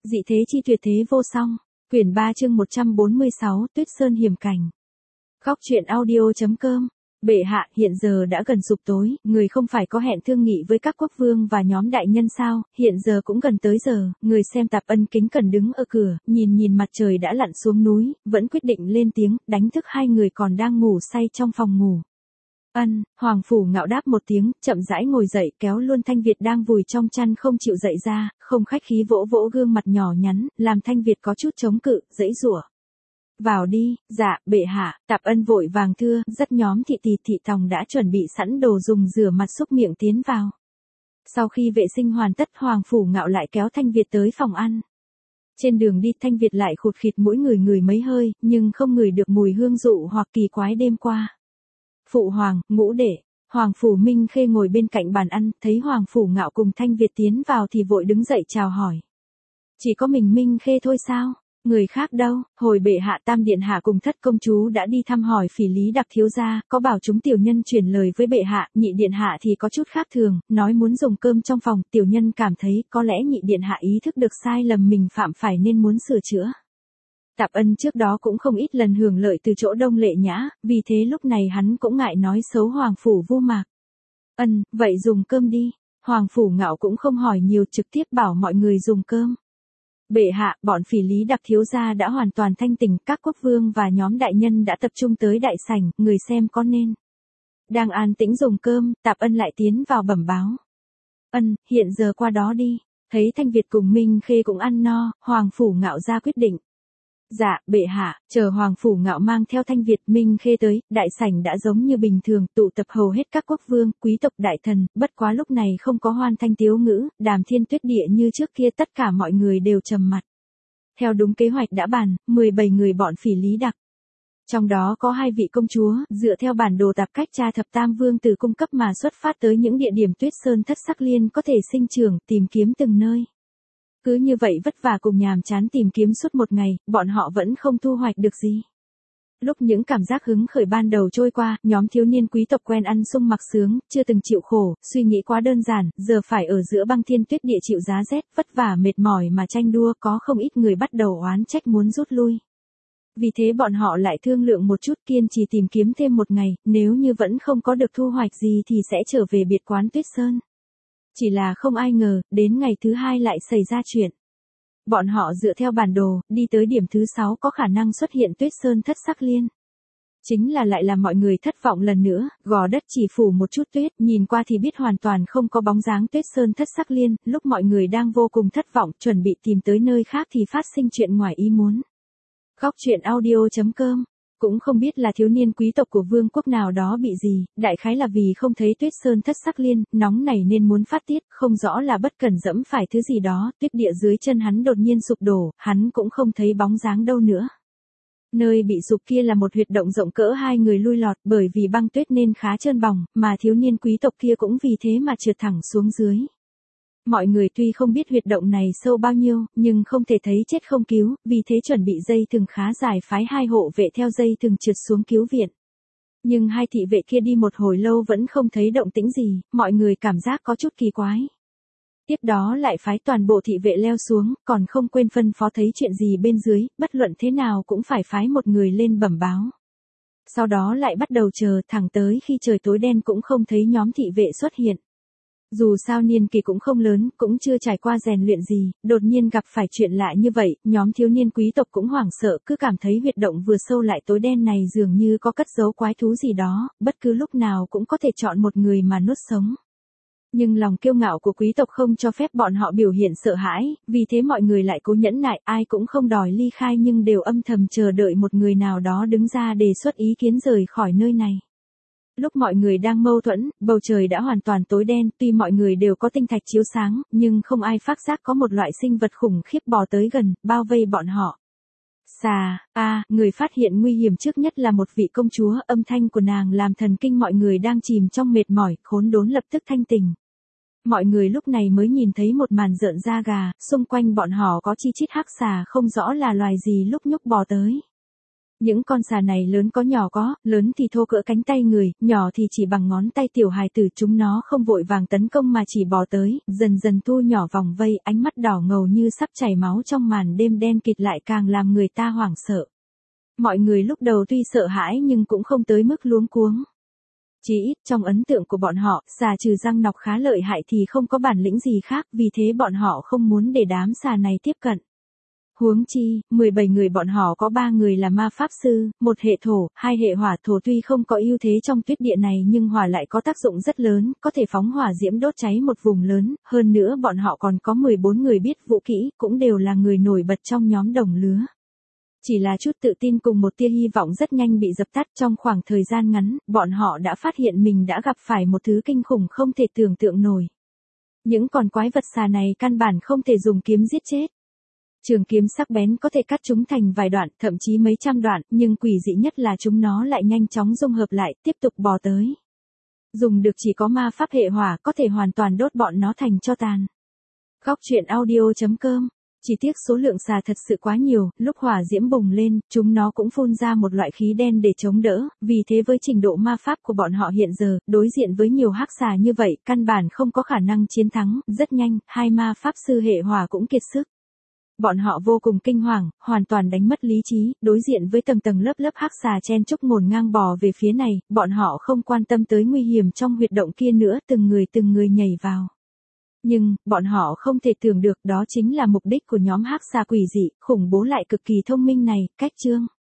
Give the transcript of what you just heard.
Dị thế chi tuyệt thế vô song. Quyển 3 chương 146, Tuyết Sơn hiểm cảnh. Góc truyện audio.com. Bệ hạ, hiện giờ đã gần sụp tối, người không phải có hẹn thương nghị với các quốc vương và nhóm đại nhân sao, hiện giờ cũng gần tới giờ, người xem Tạp Ân kính cẩn đứng ở cửa, nhìn mặt trời đã lặn xuống núi, vẫn quyết định lên tiếng, đánh thức hai người còn đang ngủ say trong phòng ngủ. Ân, Hoàng Phủ Ngạo đáp một tiếng, chậm rãi ngồi dậy, kéo luôn Thanh Việt đang vùi trong chăn không chịu dậy ra, không khách khí vỗ vỗ gương mặt nhỏ nhắn, làm Thanh Việt có chút chống cự, giãy giụa. Vào đi, dạ, bệ hạ. Tạp Ân vội vàng thưa, rất nhóm thị tỳ thị tòng đã chuẩn bị sẵn đồ dùng rửa mặt xúc miệng tiến vào. Sau khi vệ sinh hoàn tất, Hoàng Phủ Ngạo lại kéo Thanh Việt tới phòng ăn. Trên đường đi, Thanh Việt lại khụt khịt mỗi người mấy hơi, nhưng không ngửi được mùi hương dụ hoặc kỳ quái đêm qua. Phụ hoàng, ngũ đệ. Hoàng Phủ Minh Khê ngồi bên cạnh bàn ăn, thấy Hoàng Phủ Ngạo cùng Thanh Việt tiến vào thì vội đứng dậy chào hỏi. Chỉ có mình Minh Khê thôi sao? Người khác đâu? Hồi bệ hạ Tam điện hạ cùng Thất công chúa đã đi thăm hỏi Phỉ Lý Đặc thiếu gia, có bảo chúng tiểu nhân truyền lời với bệ hạ, Nhị điện hạ thì có chút khác thường, nói muốn dùng cơm trong phòng, tiểu nhân cảm thấy có lẽ Nhị điện hạ ý thức được sai lầm mình phạm phải nên muốn sửa chữa. Tạp Ân trước đó cũng không ít lần hưởng lợi từ chỗ Đông Lệ Nhã, vì thế lúc này hắn cũng ngại nói xấu Hoàng Phủ Vô Mạc. Ân, vậy dùng cơm đi. Hoàng Phủ Ngạo cũng không hỏi nhiều, trực tiếp bảo mọi người dùng cơm. Bệ hạ, bọn Phỉ Lý Đặc thiếu gia đã hoàn toàn thanh tỉnh, các quốc vương và nhóm đại nhân đã tập trung tới đại sảnh, người xem có nên. Đang an tĩnh dùng cơm, Tạp Ân lại tiến vào bẩm báo. Ân, hiện giờ qua đó đi. Thấy Thanh Việt cùng Minh Khê cũng ăn no, Hoàng Phủ Ngạo ra quyết định. Dạ, bệ hạ. Chờ Hoàng Phủ Ngạo mang theo Thanh Việt Minh Khê tới, đại sảnh đã giống như bình thường, tụ tập hầu hết các quốc vương, quý tộc đại thần, bất quá lúc này không có hoan thanh tiếu ngữ, đàm thiên tuyết địa như trước kia, tất cả mọi người đều trầm mặt. Theo đúng kế hoạch đã bàn, 17 người bọn Phỉ Lý Đặc. Trong đó có 2 vị công chúa, dựa theo bản đồ tạp cách tra thập tam vương từ cung cấp mà xuất phát tới những địa điểm Tuyết Sơn Thất Sắc Liên có thể sinh trưởng, tìm kiếm từng nơi. Cứ như vậy vất vả cùng nhàm chán tìm kiếm suốt một ngày, bọn họ vẫn không thu hoạch được gì. Lúc những cảm giác hứng khởi ban đầu trôi qua, nhóm thiếu niên quý tộc quen ăn sung mặc sướng, chưa từng chịu khổ, suy nghĩ quá đơn giản, giờ phải ở giữa băng thiên tuyết địa chịu giá rét, vất vả mệt mỏi mà tranh đua, có không ít người bắt đầu oán trách muốn rút lui. Vì thế bọn họ lại thương lượng một chút, kiên trì tìm kiếm thêm một ngày, nếu như vẫn không có được thu hoạch gì thì sẽ trở về biệt quán Tuyết Sơn. Chỉ là không ai ngờ, đến ngày thứ 2 lại xảy ra chuyện. Bọn họ dựa theo bản đồ, đi tới điểm thứ 6 có khả năng xuất hiện Tuyết Sơn Thất Sắc Liên. Chính là lại làm mọi người thất vọng lần nữa, gò đất chỉ phủ một chút tuyết, nhìn qua thì biết hoàn toàn không có bóng dáng Tuyết Sơn Thất Sắc Liên, lúc mọi người đang vô cùng thất vọng, chuẩn bị tìm tới nơi khác thì phát sinh chuyện ngoài ý muốn. Góc truyện audio.com. Cũng không biết là thiếu niên quý tộc của vương quốc nào đó bị gì, đại khái là vì không thấy Tuyết Sơn Thất Sắc Liên, nóng này nên muốn phát tiết, không rõ là bất cẩn dẫm phải thứ gì đó, tuyết địa dưới chân hắn đột nhiên sụp đổ, hắn cũng không thấy bóng dáng đâu nữa. Nơi bị sụp kia là một huyệt động rộng cỡ 2 người lui lọt, bởi vì băng tuyết nên khá trơn bỏng, mà thiếu niên quý tộc kia cũng vì thế mà trượt thẳng xuống dưới. Mọi người tuy không biết huyệt động này sâu bao nhiêu, nhưng không thể thấy chết không cứu, vì thế chuẩn bị dây thừng khá dài phái 2 hộ vệ theo dây thừng trượt xuống cứu viện. Nhưng 2 thị vệ kia đi một hồi lâu vẫn không thấy động tĩnh gì, mọi người cảm giác có chút kỳ quái. Tiếp đó lại phái toàn bộ thị vệ leo xuống, còn không quên phân phó thấy chuyện gì bên dưới, bất luận thế nào cũng phải phái một người lên bẩm báo. Sau đó lại bắt đầu chờ, thẳng tới khi trời tối đen cũng không thấy nhóm thị vệ xuất hiện. Dù sao niên kỳ cũng không lớn, cũng chưa trải qua rèn luyện gì, đột nhiên gặp phải chuyện lạ như vậy, nhóm thiếu niên quý tộc cũng hoảng sợ, cứ cảm thấy huyệt động vừa sâu lại tối đen này dường như có cất giấu quái thú gì đó, bất cứ lúc nào cũng có thể chọn một người mà nuốt sống. Nhưng lòng kiêu ngạo của quý tộc không cho phép bọn họ biểu hiện sợ hãi, vì thế mọi người lại cố nhẫn nại, ai cũng không đòi ly khai nhưng đều âm thầm chờ đợi một người nào đó đứng ra đề xuất ý kiến rời khỏi nơi này. Lúc mọi người đang mâu thuẫn, bầu trời đã hoàn toàn tối đen, tuy mọi người đều có tinh thạch chiếu sáng, nhưng không ai phát giác có một loại sinh vật khủng khiếp bò tới gần, bao vây bọn họ. Xà, người phát hiện nguy hiểm trước nhất là một vị công chúa, âm thanh của nàng làm thần kinh mọi người đang chìm trong mệt mỏi, khốn đốn lập tức thanh tỉnh. Mọi người lúc này mới nhìn thấy một màn rợn da gà, xung quanh bọn họ có chi chít hắc xà không rõ là loài gì lúc nhúc bò tới. Những con xà này lớn có nhỏ có, lớn thì thô cỡ cánh tay người, nhỏ thì chỉ bằng ngón tay tiểu hài tử. Chúng nó không vội vàng tấn công mà chỉ bò tới, dần dần thu nhỏ vòng vây, ánh mắt đỏ ngầu như sắp chảy máu trong màn đêm đen kịt lại càng làm người ta hoảng sợ. Mọi người lúc đầu tuy sợ hãi nhưng cũng không tới mức luống cuống. Chỉ ít trong ấn tượng của bọn họ, xà trừ răng nọc khá lợi hại thì không có bản lĩnh gì khác, vì thế bọn họ không muốn để đám xà này tiếp cận. Huống chi, 17 người bọn họ có 3 người là ma pháp sư, một hệ thổ, 2 hệ hỏa. Thổ tuy không có ưu thế trong tuyết địa này nhưng hỏa lại có tác dụng rất lớn, có thể phóng hỏa diễm đốt cháy một vùng lớn, hơn nữa bọn họ còn có 14 người biết vũ kỹ, cũng đều là người nổi bật trong nhóm đồng lứa. Chỉ là chút tự tin cùng một tia hy vọng rất nhanh bị dập tắt. Trong khoảng thời gian ngắn, bọn họ đã phát hiện mình đã gặp phải một thứ kinh khủng không thể tưởng tượng nổi. Những con quái vật xà này căn bản không thể dùng kiếm giết chết. Trường kiếm sắc bén có thể cắt chúng thành vài đoạn, thậm chí mấy trăm đoạn, nhưng quỷ dị nhất là chúng nó lại nhanh chóng dung hợp lại, tiếp tục bò tới. Dùng được chỉ có ma pháp hệ hỏa, có thể hoàn toàn đốt bọn nó thành tro tàn. Góc truyện audio.com. Chỉ tiếc số lượng xà thật sự quá nhiều, lúc hỏa diễm bùng lên, chúng nó cũng phun ra một loại khí đen để chống đỡ, vì thế với trình độ ma pháp của bọn họ hiện giờ, đối diện với nhiều hắc xà như vậy, căn bản không có khả năng chiến thắng. Rất nhanh, 2 ma pháp sư hệ hỏa cũng kiệt sức. Bọn họ vô cùng kinh hoàng, hoàn toàn đánh mất lý trí, đối diện với tầng tầng lớp lớp hắc xà chen chúc ngổn ngang bò về phía này, bọn họ không quan tâm tới nguy hiểm trong huyệt động kia nữa, từng người nhảy vào. Nhưng, bọn họ không thể tưởng được đó chính là mục đích của nhóm hắc xà quỷ dị, khủng bố lại cực kỳ thông minh này. Cách chương